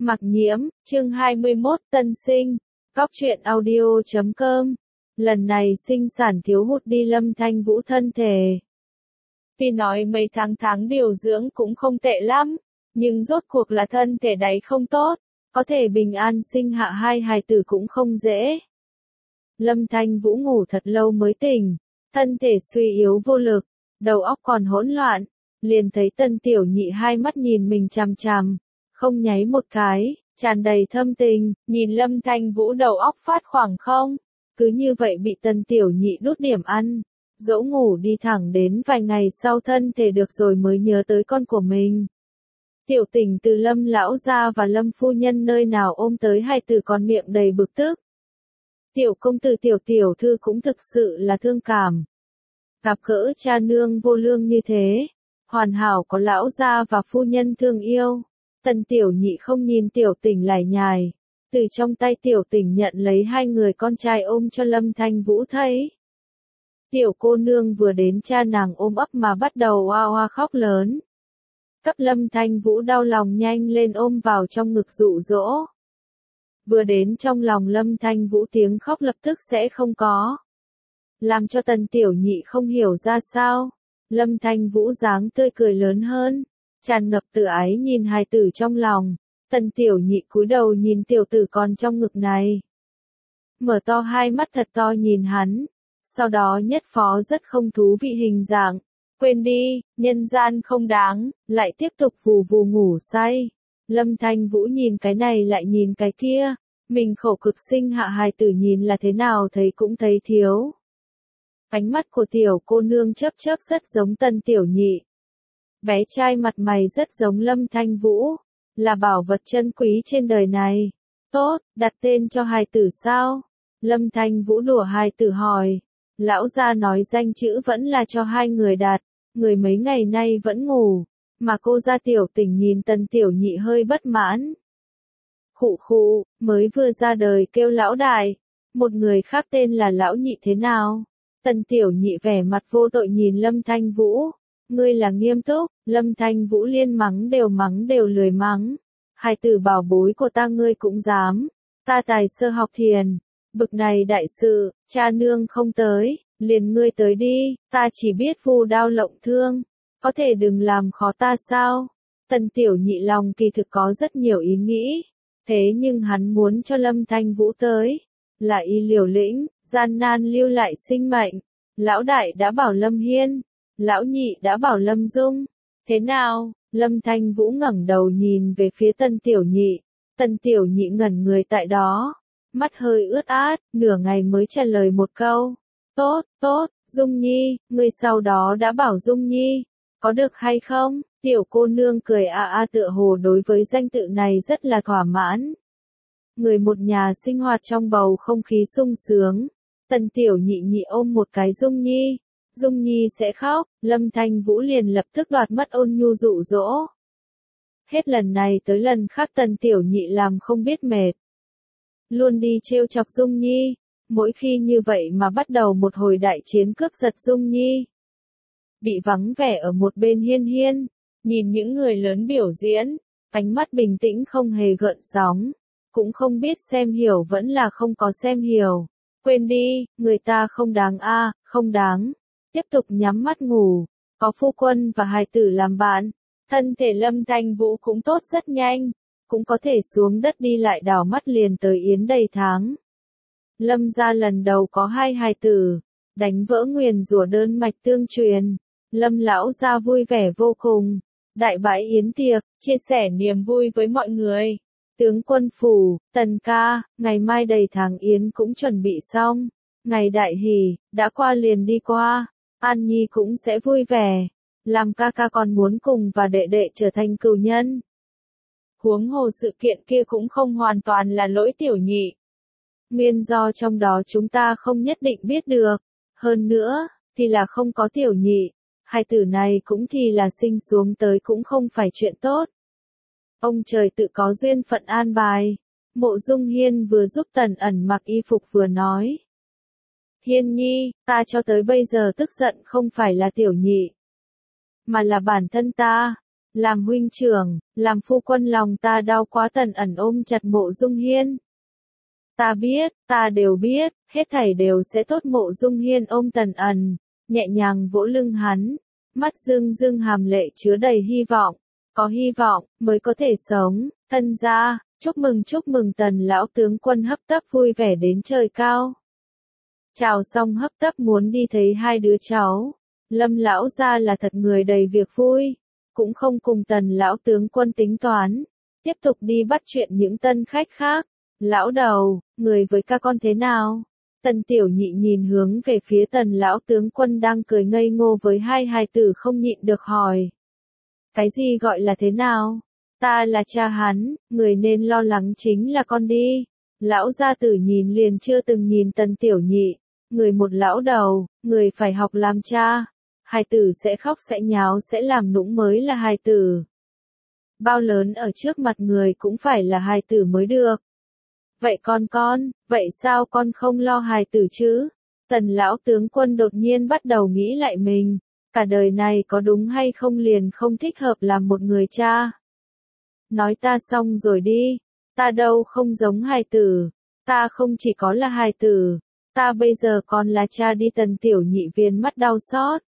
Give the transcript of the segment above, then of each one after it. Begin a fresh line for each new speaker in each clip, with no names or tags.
Mặc Nhiễm, chương 21, Tân sinh. Cóc truyện audio.com. Lần này sinh sản thiếu hụt đi Lâm Thanh Vũ thân thể. Tuy nói mấy tháng điều dưỡng cũng không tệ lắm, nhưng rốt cuộc là thân thể đấy không tốt, có thể bình an sinh hạ hai hài tử cũng không dễ. Lâm Thanh Vũ ngủ thật lâu mới tỉnh, thân thể suy yếu vô lực, đầu óc còn hỗn loạn, liền thấy Tân Tiểu Nhị hai mắt nhìn mình chằm chằm, không nháy một cái, tràn đầy thâm tình, nhìn Lâm Thanh Vũ đầu óc phát khoảng không, cứ như vậy bị Tân Tiểu Nhị đút điểm ăn, dỗ ngủ đi thẳng đến vài ngày sau thân thể được rồi mới nhớ tới con của mình. Tiểu Tình từ Lâm lão gia và Lâm phu nhân nơi nào ôm tới hai tử con miệng đầy bực tức. Tiểu công tử tiểu thư cũng thực sự là thương cảm. Gặp gỡ cha nương vô lương như thế, hoàn hảo có lão gia và phu nhân thương yêu. Tân Tiểu Nhị không nhìn Tiểu Tình lải nhải, từ trong tay Tiểu Tình nhận lấy hai người con trai ôm cho Lâm Thanh Vũ thấy. Tiểu cô nương vừa đến cha nàng ôm ấp mà bắt đầu oa oa khóc lớn. Cấp Lâm Thanh Vũ đau lòng nhanh lên ôm vào trong ngực dụ dỗ. Vừa đến trong lòng Lâm Thanh Vũ tiếng khóc lập tức sẽ không có. Làm cho Tân Tiểu Nhị không hiểu ra sao. Lâm Thanh Vũ dáng tươi cười lớn hơn, tràn ngập tự ái nhìn hài tử trong lòng. Tân Tiểu Nhị cúi đầu nhìn tiểu tử con trong ngực này. Mở to hai mắt thật to nhìn hắn. Sau đó nhất phó rất không thú vị hình dạng. Quên đi, nhân gian không đáng, lại tiếp tục vù vù ngủ say. Lâm Thanh Vũ nhìn cái này lại nhìn cái kia. Mình khổ cực sinh hạ hài tử nhìn là thế nào thấy cũng thấy thiếu. Ánh mắt của tiểu cô nương chớp chớp rất giống Tân Tiểu Nhị. Bé trai mặt mày rất giống Lâm Thanh Vũ, là bảo vật chân quý trên đời này. Tốt, đặt tên cho hài tử sao? Lâm Thanh Vũ đùa hài tử hỏi. Lão gia nói danh chữ vẫn là cho hai người đặt, người mấy ngày nay vẫn ngủ, mà cô gia Tiểu Tình nhìn Tân Tiểu Nhị hơi bất mãn. Khụ khụ, mới vừa ra đời kêu lão đại, một người khác tên là lão nhị thế nào? Tân Tiểu Nhị vẻ mặt vô tội nhìn Lâm Thanh Vũ. Ngươi là nghiêm túc, Lâm Thanh Vũ liên mắng đều lười mắng. Hài tử bảo bối của ta ngươi cũng dám. Ta tài sơ học thiền. Bực này đại sự, cha nương không tới, liền ngươi tới đi, ta chỉ biết vu đao lộng thương. Có thể đừng làm khó ta sao? Tân Tiểu Nhị lòng kỳ thực có rất nhiều ý nghĩ. Thế nhưng hắn muốn cho Lâm Thanh Vũ tới. Là y liều lĩnh, gian nan lưu lại sinh mệnh. Lão đại đã bảo Lâm Hiên. Lão nhị đã bảo Lâm Dung. Thế nào? Lâm Thanh Vũ ngẩng đầu nhìn về phía Tân Tiểu Nhị. Tân Tiểu Nhị ngẩn người tại đó. Mắt hơi ướt át, nửa ngày mới trả lời một câu. Tốt, Dung Nhi, ngươi sau đó đã bảo Dung Nhi. Có được hay không? Tiểu cô nương cười tựa hồ đối với danh tự này rất là thỏa mãn. Người một nhà sinh hoạt trong bầu không khí sung sướng. Tân Tiểu Nhị ôm một cái Dung Nhi. Dung Nhi sẽ khóc, Lâm Thanh Vũ liền lập tức đoạt mất ôn nhu dụ dỗ. Hết lần này tới lần khác Tân Tiểu Nhị làm không biết mệt. Luôn đi trêu chọc Dung Nhi, mỗi khi như vậy mà bắt đầu một hồi đại chiến cướp giật Dung Nhi. Bị vắng vẻ ở một bên Hiên Hiên, nhìn những người lớn biểu diễn, ánh mắt bình tĩnh không hề gợn sóng, cũng không biết xem hiểu vẫn là không có xem hiểu. Quên đi, người ta không đáng không đáng. Tiếp tục nhắm mắt ngủ, có phu quân và hài tử làm bạn, thân thể Lâm Thanh Vũ cũng tốt rất nhanh, cũng có thể xuống đất đi lại đảo mắt liền tới yến đầy tháng. Lâm gia lần đầu có hai hài tử, đánh vỡ nguyền rủa đơn mạch tương truyền, Lâm lão gia vui vẻ vô cùng, đại bãi yến tiệc, chia sẻ niềm vui với mọi người. Tướng quân phủ, Tần ca, ngày mai đầy tháng yến cũng chuẩn bị xong, ngày đại hỷ, đã qua liền đi qua. An Nhi cũng sẽ vui vẻ, làm ca ca còn muốn cùng và đệ đệ trở thành cừu nhân. Huống hồ sự kiện kia cũng không hoàn toàn là lỗi Tiểu Nhị. Nguyên do trong đó chúng ta không nhất định biết được, hơn nữa, thì là không có Tiểu Nhị, hai tử này cũng thì là sinh xuống tới cũng không phải chuyện tốt. Ông trời tự có duyên phận an bài. Mộ Dung Hiên vừa giúp Tần Ẩn mặc y phục vừa nói. Hiên Nhi, ta cho tới bây giờ tức giận không phải là Tiểu Nhị, mà là bản thân ta. Làm huynh trưởng, làm phu quân lòng ta đau quá. Tần ẩn ôm chặt Mộ Dung Hiên. Ta biết, ta đều biết, hết thảy đều sẽ tốt. Mộ Dung Hiên ôm Tần ẩn, nhẹ nhàng vỗ lưng hắn, mắt rưng rưng hàm lệ chứa đầy hy vọng. Có hy vọng, mới có thể sống. Tân gia, chúc mừng Tần lão tướng quân hấp tấp vui vẻ đến trời cao. Chào xong hấp tấp muốn đi thấy hai đứa cháu. Lâm lão gia là thật người đầy việc vui, cũng không cùng Tần lão tướng quân tính toán, tiếp tục đi bắt chuyện những tân khách khác. Lão đầu, người với ca con thế nào? Tần tiểu nhị nhìn hướng về phía Tần lão tướng quân đang cười ngây ngô với hai hài tử không nhịn được hỏi. Cái gì gọi là thế nào? Ta là cha hắn, người nên lo lắng chính là con đi. Lão gia tử nhìn liền chưa từng nhìn Tần tiểu nhị, người một lão đầu, người phải học làm cha. Hài tử sẽ khóc sẽ nháo sẽ làm nũng mới là hài tử. Bao lớn ở trước mặt người cũng phải là hài tử mới được. Vậy con, vậy sao con không lo hài tử chứ? Tần lão tướng quân đột nhiên bắt đầu nghĩ lại mình, cả đời này có đúng hay không liền không thích hợp làm một người cha. Nói ta xong rồi đi, ta đâu không giống hài tử, ta không chỉ có là hài tử, ta bây giờ còn là cha đi. Tần tiểu nhị viên mắt đau xót,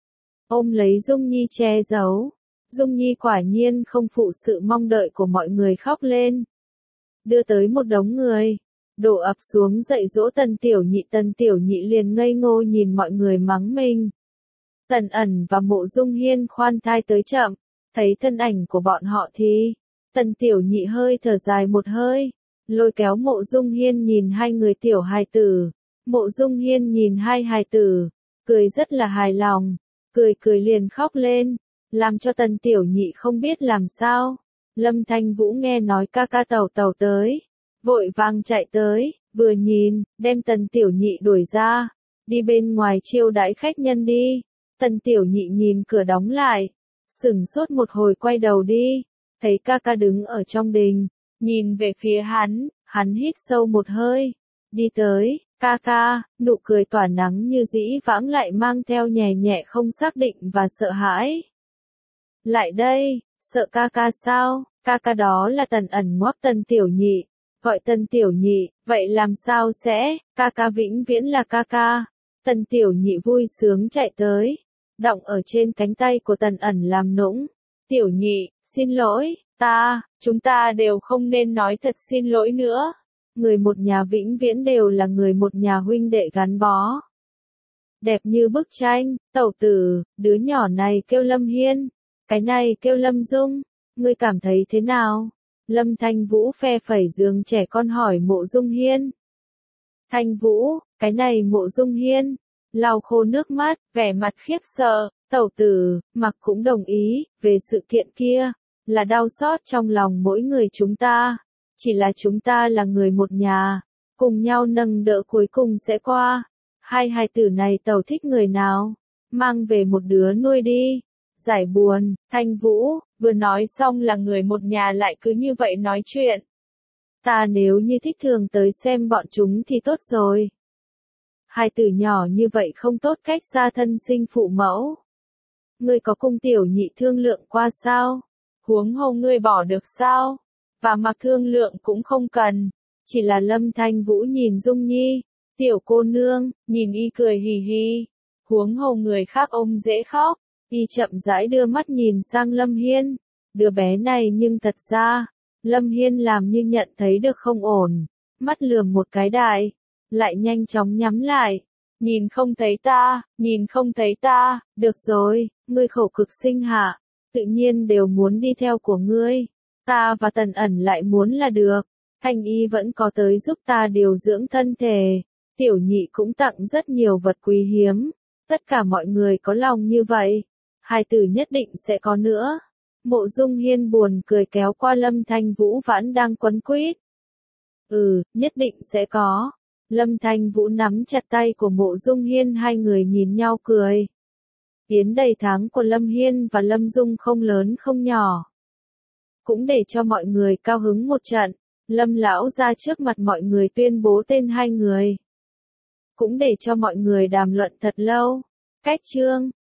ôm lấy Dung Nhi che giấu. Dung Nhi quả nhiên không phụ sự mong đợi của mọi người khóc lên. Đưa tới một đống người, đổ ập xuống dạy dỗ Tần tiểu nhị liền ngây ngô nhìn mọi người mắng mình. Tần ẩn và Mộ Dung Hiên khoan thai tới chậm, thấy thân ảnh của bọn họ thì, Tần tiểu nhị hơi thở dài một hơi, lôi kéo Mộ Dung Hiên nhìn hai người tiểu hài tử. Mộ Dung Hiên nhìn hai hài tử, cười rất là hài lòng, cười liền khóc lên, làm cho Tần tiểu nhị không biết làm sao. Lâm Thanh Vũ nghe nói ca ca Tẩu Tẩu tới, vội vàng chạy tới, vừa nhìn, đem Tần tiểu nhị đuổi ra, đi bên ngoài chiêu đãi khách nhân đi. Tần tiểu nhị nhìn cửa đóng lại, sửng sốt một hồi quay đầu đi, thấy ca ca đứng ở trong đình, nhìn về phía hắn hít sâu một hơi, đi tới, ca ca, nụ cười tỏa nắng như dĩ vãng lại mang theo nhẹ nhẹ không xác định và sợ hãi. Lại đây, sợ ca ca sao? Ca ca đó là Tần ẩn ngoắc Tần tiểu nhị, gọi Tần tiểu nhị, vậy làm sao sẽ, ca ca vĩnh viễn là ca ca. Tần tiểu nhị vui sướng chạy tới, đọng ở trên cánh tay của Tần ẩn làm nũng. Tiểu nhị, xin lỗi, chúng ta đều không nên nói thật xin lỗi nữa. Người một nhà vĩnh viễn đều là người một nhà huynh đệ gắn bó. Đẹp như bức tranh, tẩu tử, đứa nhỏ này kêu Lâm Hiên, cái này kêu Lâm Dung, ngươi cảm thấy thế nào? Lâm Thanh Vũ phe phẩy giường trẻ con hỏi Mộ Dung Hiên. Thanh Vũ, cái này Mộ Dung Hiên, lau khô nước mắt, vẻ mặt khiếp sợ, tẩu tử, mặc cũng đồng ý, về sự kiện kia, là đau xót trong lòng mỗi người chúng ta, chỉ là chúng ta là người một nhà, cùng nhau nâng đỡ cuối cùng sẽ qua. Hai hài tử này tẩu thích người nào, mang về một đứa nuôi đi, giải buồn. Thanh Vũ, vừa nói xong là người một nhà lại cứ như vậy nói chuyện. Ta nếu như thích thường tới xem bọn chúng thì tốt rồi. Hai tử nhỏ như vậy không tốt cách xa thân sinh phụ mẫu. Ngươi có cùng tiểu nhị thương lượng qua sao? Huống hồ ngươi bỏ được sao? Và mặc thương lượng cũng không cần. Chỉ là Lâm Thanh Vũ nhìn Dung Nhi, tiểu cô nương, nhìn y cười hì hì. Huống hồ người khác ôm dễ khóc. Y chậm rãi đưa mắt nhìn sang Lâm Hiên. Đứa bé này nhưng thật ra, Lâm Hiên làm như nhận thấy được không ổn. Mắt lườm một cái đại, lại nhanh chóng nhắm lại. Nhìn không thấy ta, được rồi, ngươi khổ cực sinh hạ, tự nhiên đều muốn đi theo của ngươi. Ta và Tần ẩn lại muốn là được. Thanh y vẫn có tới giúp ta điều dưỡng thân thể. Tiểu nhị cũng tặng rất nhiều vật quý hiếm. Tất cả mọi người có lòng như vậy. Hai tử nhất định sẽ có nữa. Mộ Dung Hiên buồn cười kéo qua Lâm Thanh Vũ vẫn đang quấn quýt. Nhất định sẽ có. Lâm Thanh Vũ nắm chặt tay của Mộ Dung Hiên, hai người nhìn nhau cười. Yến đầy tháng của Lâm Hiên và Lâm Dung không lớn không nhỏ. Cũng để cho mọi người cao hứng một trận, Lâm lão ra trước mặt mọi người tuyên bố tên hai người. Cũng để cho mọi người đàm luận thật lâu. Cách chương